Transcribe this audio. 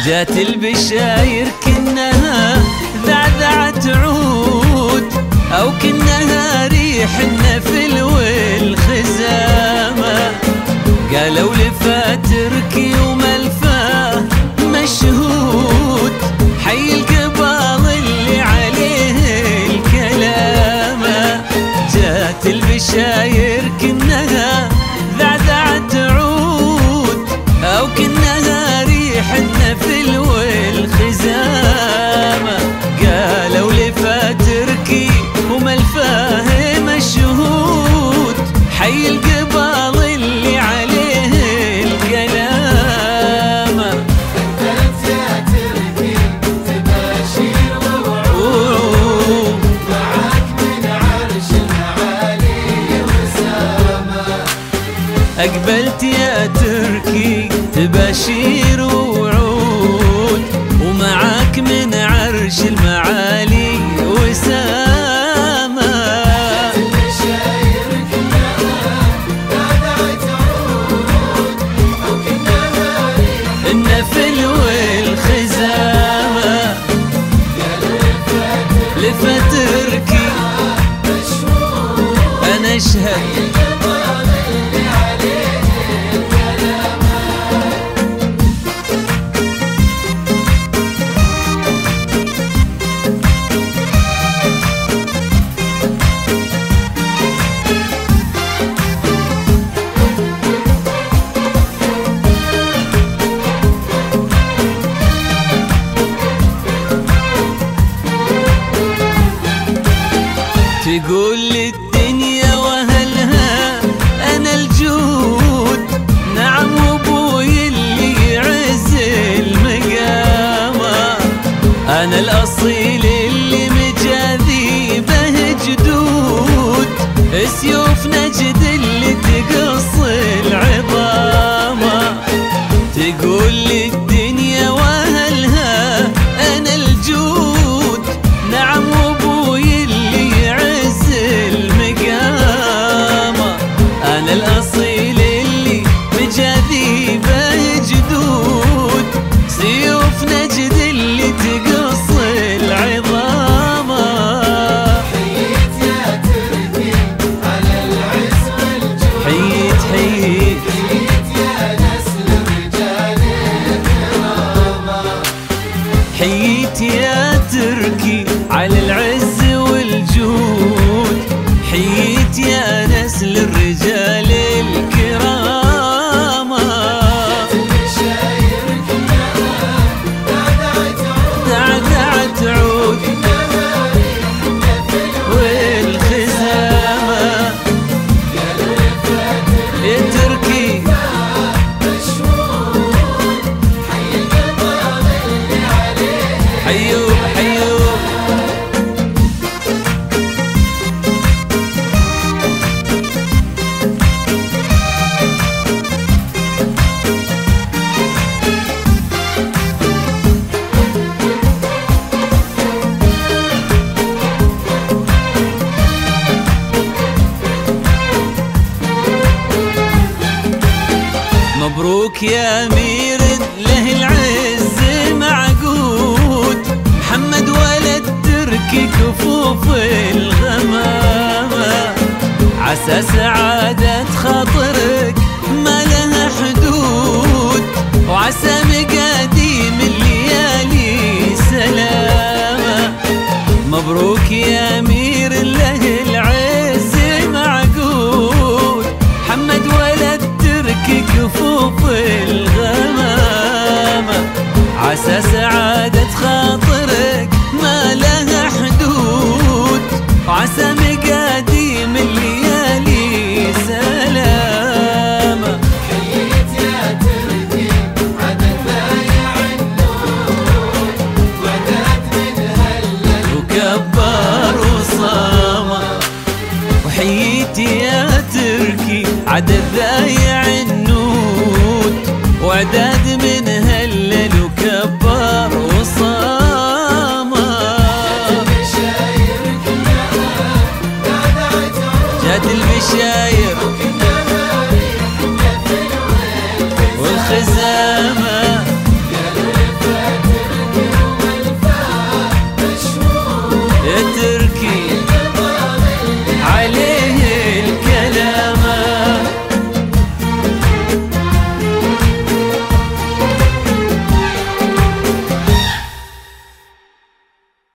جات البشاير كنها ذعذعت عود، أو كنها ريح النفل والخزامة. قالوا لفاتركي وملفاه مشهود، حي القبال اللي عليه الكلامة. جات البشاير كنها ذعذعت عود، أو كنها ريح النفل والخزامة. قالوا لفاتركي وملفاه مشهود، حي القبال اللي عليه الكلامة. أنت يا تركي تباشير ووعود، معاك من عرش المعالي وسامة. أقبلت يا تركي تباشير ووعود، ومعاك من عرش المعالي وسامة. البشاير كلها ذعذعت عود، أو كنها ريح النفل والخزامة. قالوا لفتركي مشهود، أنا أشهد القبال اللي عليه الكلامة. تقول للدنيا وهلها أنا الجود، نعم وابوي اللي يعز المقامة. أنا الأصيل اللي مجاذي به جدود، سيوف نجد اللي تقص العظامة. تقول للدنيا وهلها أنا الجود، نعم وابوي اللي يعز المقامة. أنا الأصيل اللي مجاذي به جدود، سيوف نجد اللي تقص العظامة. حييت يا تركي على العز والجود، حييت حييت حييت يا نسل الرجال الكرامة. حييت يا تركي على العز والجود، حييت يا نسل الرجال الكرامة. البشاير كلها ذعذعت عود، ذعذعت عود كنها ريح النفل والخزامة. قالوا لفاتركي يا تركي مشهود، حي القبال اللي عليه. حيوك حيوك. مبروك يا أمير له العز معقود، محمد ولد تركي كفوف الغمامة. عسى سعادة خاطرك ما لها حدود، وعسى مقاديم الليالي سلامة. مبروك يا أمير له العز معقود، محمد ولد تركي كفوف الغمامة. عسى سعادة خاطرك ما لها حدود، وعسى مقاديم الليالي سلامة. حييت يا تركي عدد بايع النور، وعدد من هلل وكبر وصامة. وحييت يا تركي عدد ذايع النود، وعداد من